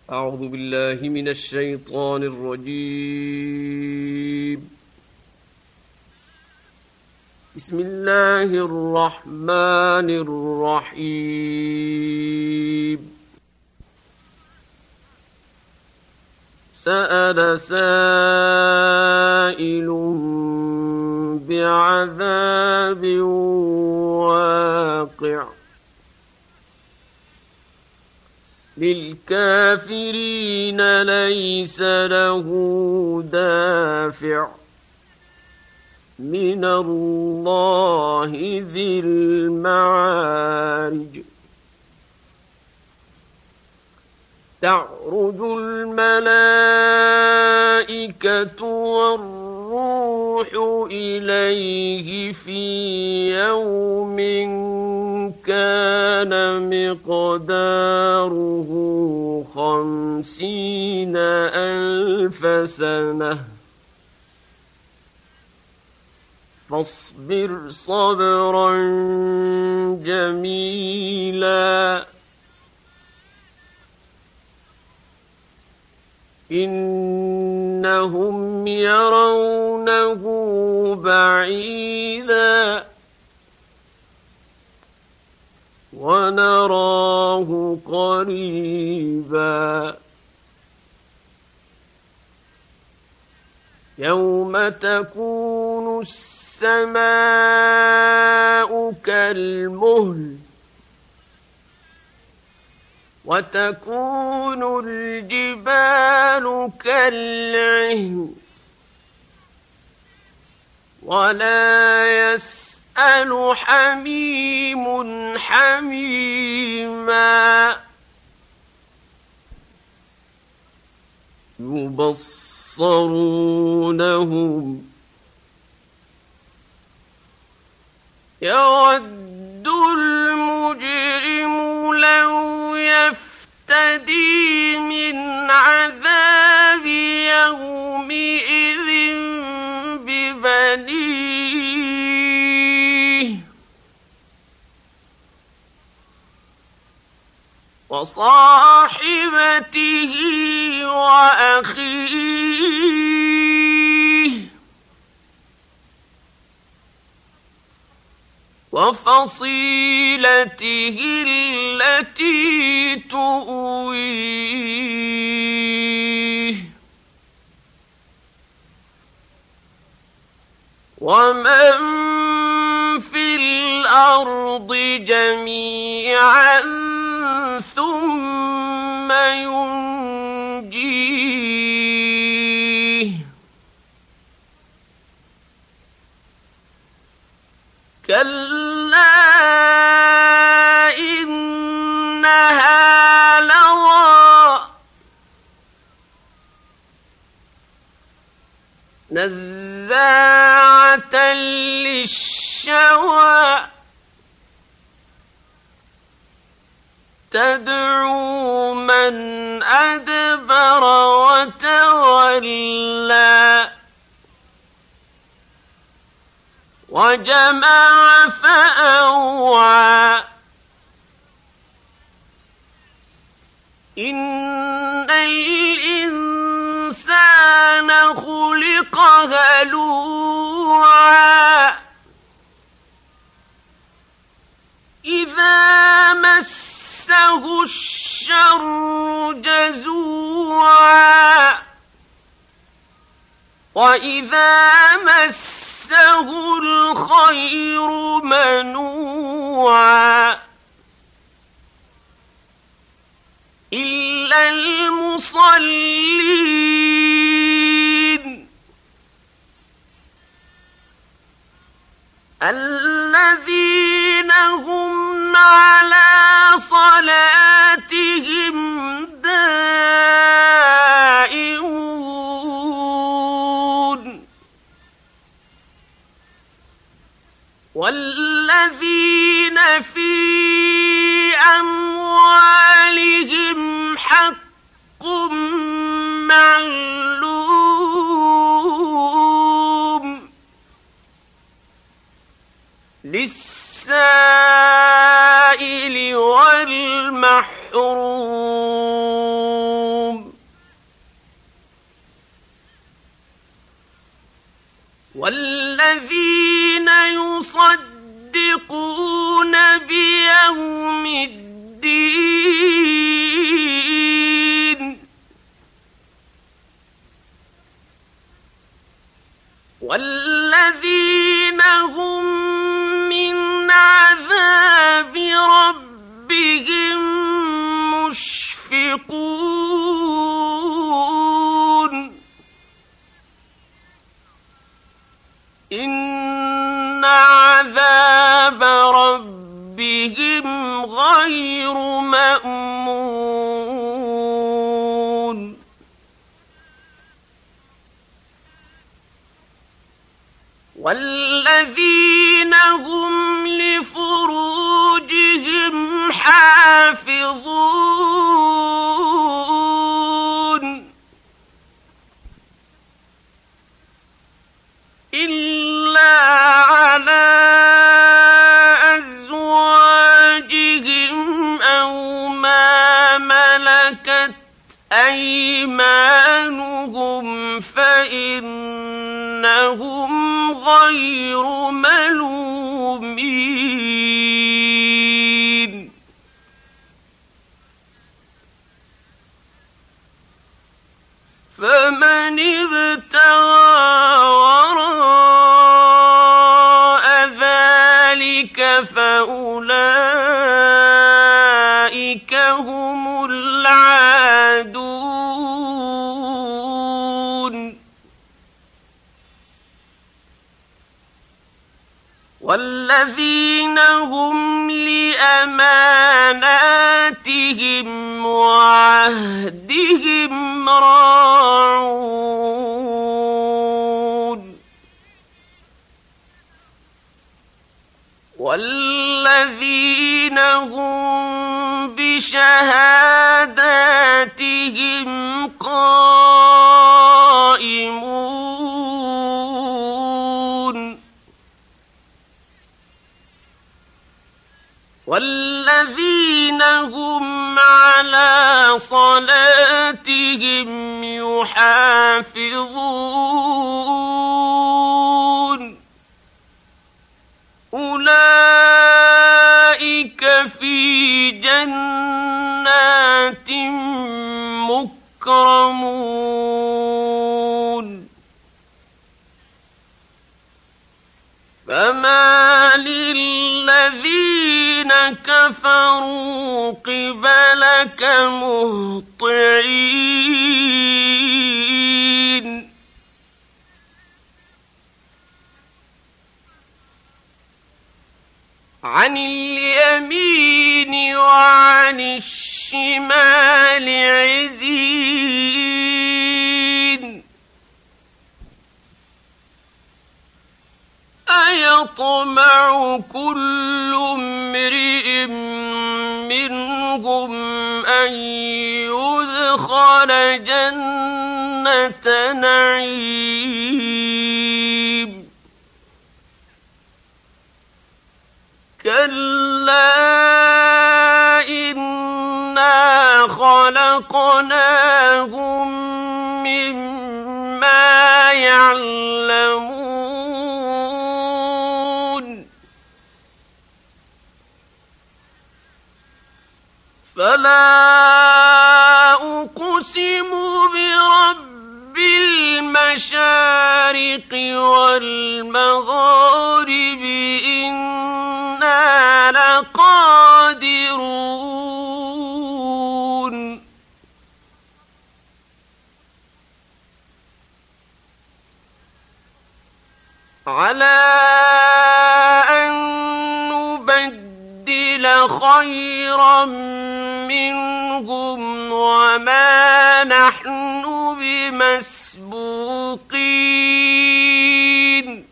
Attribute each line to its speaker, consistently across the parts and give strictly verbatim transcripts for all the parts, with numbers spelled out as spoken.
Speaker 1: أعوذ بالله من الشيطان الرجيم. بسم الله الرحمن الرحيم. سأل سائل بعذاب واقع للكافرين ليس له دافع من الله ذي المعارج. تعرج الملائكة والروح إليه في يوم كان مقداره خمسين ألف سنة فاصبر صبرا جميلا إنهم يرونه بعيدا ونراه قريبا يوم تكون السماء كالمهل وتكون الجبال كالعهن ولا يسأل حميم حميما يبصرونهم يود المجرم لو يفتدي من عذاب يومئذ ببنيه وصاحبته وأخيه وفصيلته التي تؤويه ومن في الأرض جميعا ثم ينجيه كلا إنها لظى نزاعة للشوى تدعو من أدبر وتولى وجمع فأوعى إن الإنسان خلق هلوعا إذا مسه الشر جزوعا وإذا مسه الخير منوعا إلا المصلين الذين هم على صلاتهم دائمون والذين في أموالهم حق معلوم للسائل والمحروم والذين يصدقون بيوم الدين والذين هم من عذاب ربهم مشفقون إن عذاب ربهم غير مأمون والذين هم لفروجهم حافظون إلا على أزواجهم أو ما ملكت أيمانهم فإنهم غير ملومين فمن ابتغى وراء ذلك فأولئك هم العادون والذين هم لأماناتهم وعهدهم راعون والذين هم بشهاداتهم قائمون والذين هم على صلاتهم يحافظون أولئك في جنات مكرمون فما للذين كفروا قبلك مهطعين عن اليمين وعن الشمال عزين أيطمع كل امرئ منهم أن يدخل جنة نعيم كلا إنا خلقناهم مما يعلمون فلا أقسم برب المشارق والمغارب إنا لقادرون على أن نبدل خيرا منهم وما نحن بمسبوقين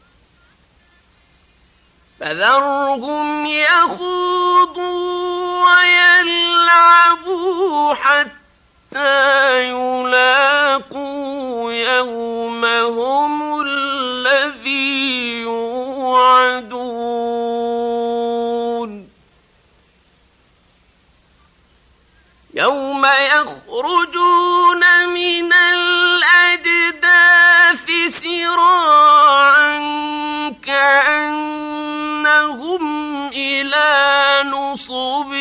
Speaker 1: فذرهم يخوضوا ويلعبوا حتى يلاقوا يومهم الذي يوعدون يوم يخرجون من الأجداث سراعا فهم إلى نصب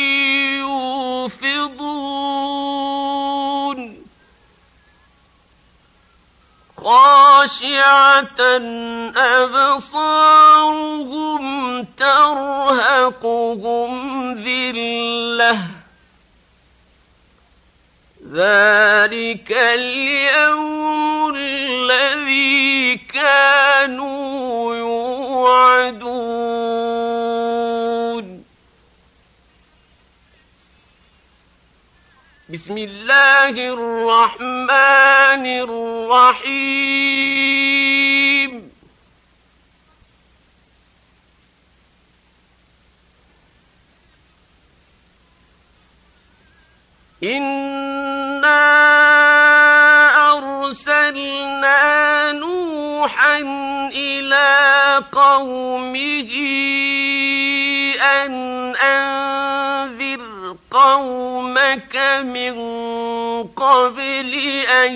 Speaker 1: يوفضون خاشعة أبصارهم ترهقهم ذلة ذلك اليوم الذي كانوا يوعدون. بسم الله الرحمن الرحيم. إنا أرسلنا نوحا إلى قومه أن أنذر قومك من قبل أن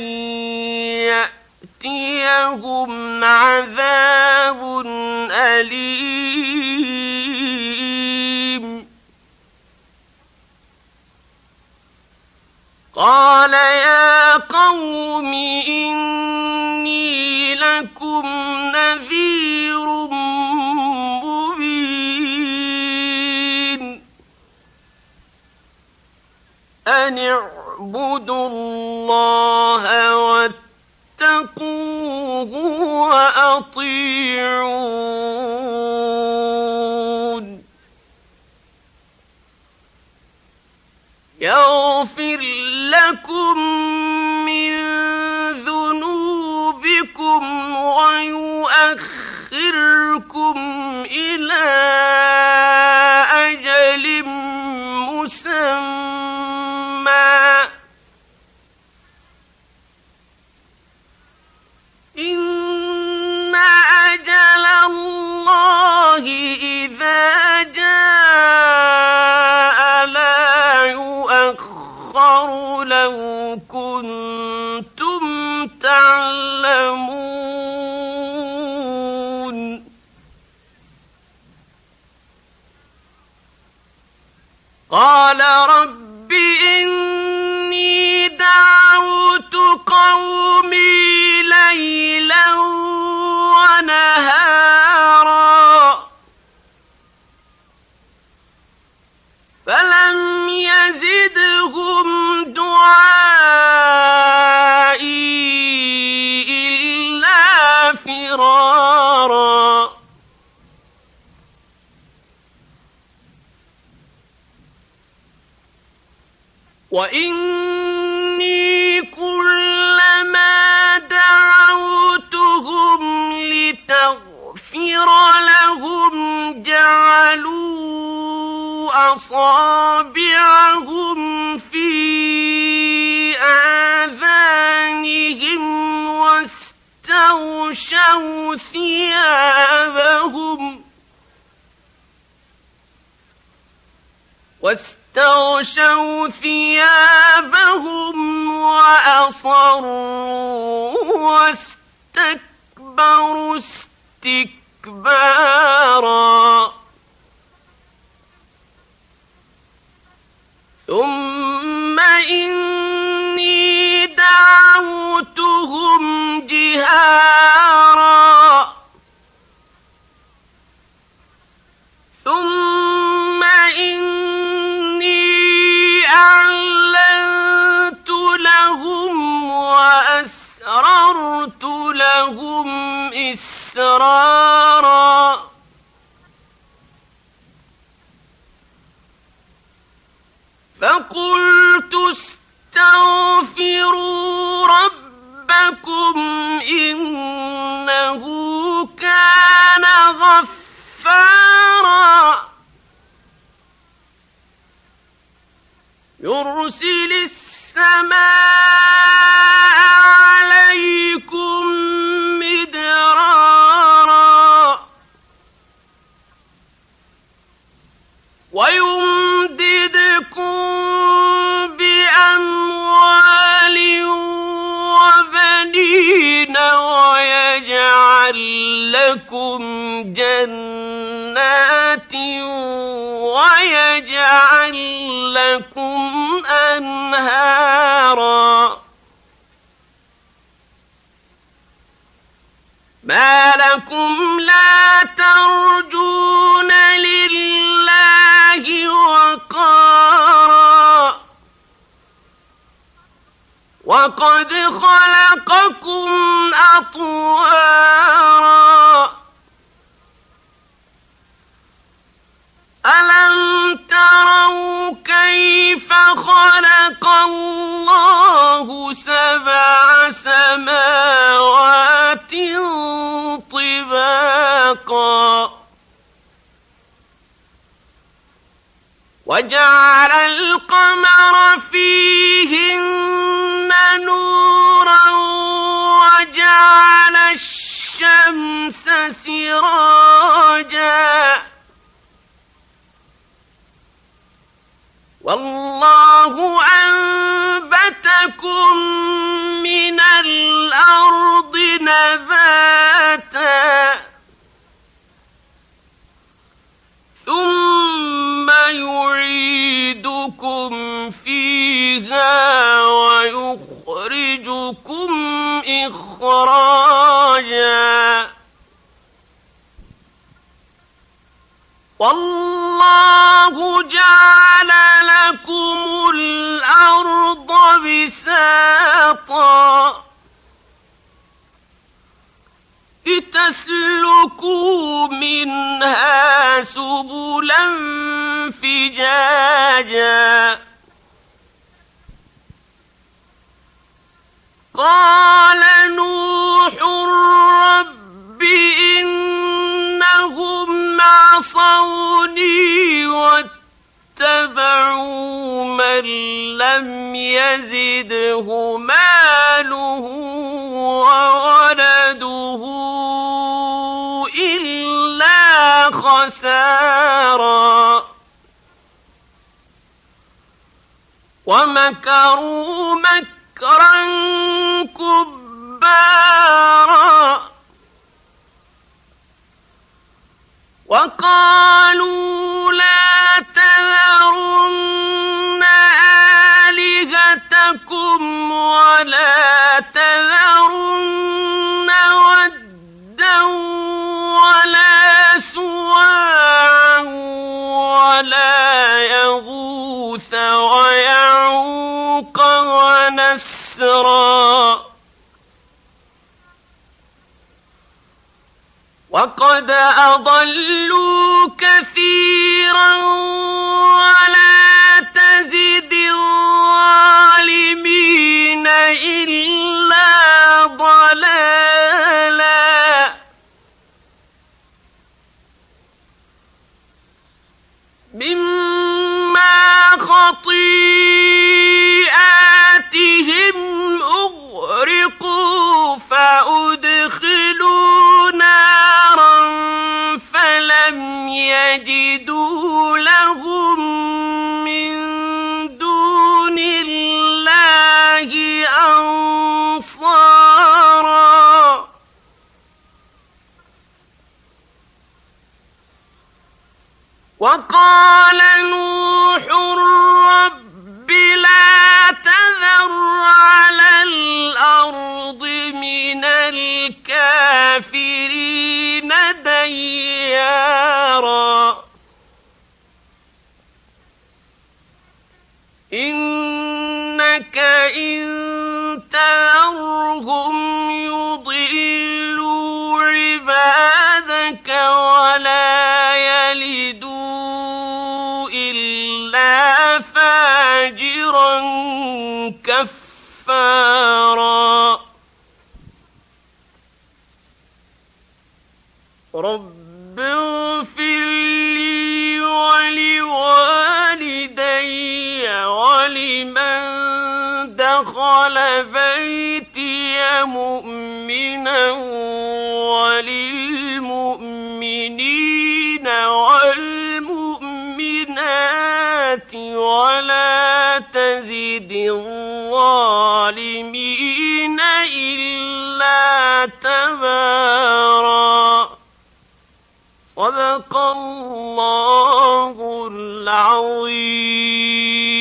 Speaker 1: يأتيهم عذاب أليم. قال يا قوم إني لكم نذير مبين أن اعبدوا الله واتقوه وأطيعون يغفر لكم من ذنوبكم ويؤخركم إلى أجل مسمى إن أجل الله إذا جاء لا يؤخر لو كنتم تعلمون. قال رب إني دعوت قومي ليلا ونهارا فلم يزدهم دعائي إلا فرارا. وإني كلما دعوتهم لتغفر لهم جعلوا أصابعهم في آذانهم واستغشوا ثيابهم واستغشوا ثيابهم وأصروا واستكبروا استكبارا. ثم إني دعوتهم جهارا ثم إني أعلنت لهم وأسررت لهم إسرارا. فقلت استغفروا ربكم إنه كان غفارا يرسل السماء عليكم مدرارا ويمددكم بأموال وبنين ويجعل لكم جنات ويجعل لكم أنهارا ما لكم لا ترجون لله وقارا وقد خلقكم أطوارا ألم تروا كيف خلق الله سبع سماوات طباقا وجعل القمر فيهن نورا وجعل الشمس سراجا والله أنبتكم من الأرض نباتا ثم يعيدكم فيها ويخرجكم إخراجا والله جعل لكم الأرض بساطا لتسلكوا منها سبلا فجاجا قال نوح رب إنهم عصوني واتبعوا من لم يزده ماله وولده إلا خسارا ومكروا مكرا كبارا وقالوا لا تذرن آلهتكم ولا تذرن ودا ولا سواعا ولا يغوث ويعوق ونسرا وقد أضلوا كثيرا ولا تزد الظالمين إلا ضلالا مما خطيئاتهم أغرقوا فأدخلوا نارا فلم يجدوا لهم من دون الله أنصارا وقال نوح رب لا تذر على الأرض من الكافرين ديارا إنك إن تذرهم يضلوا عبادك ولا يلدوا إلا فاجرا كفارا رب اغفر لي ولوالدي ولمن دخل بيتي مؤمنا وللمؤمنين والمؤمنات ولا تزد الظالمين إلا تبارا. صدق الله العظيم.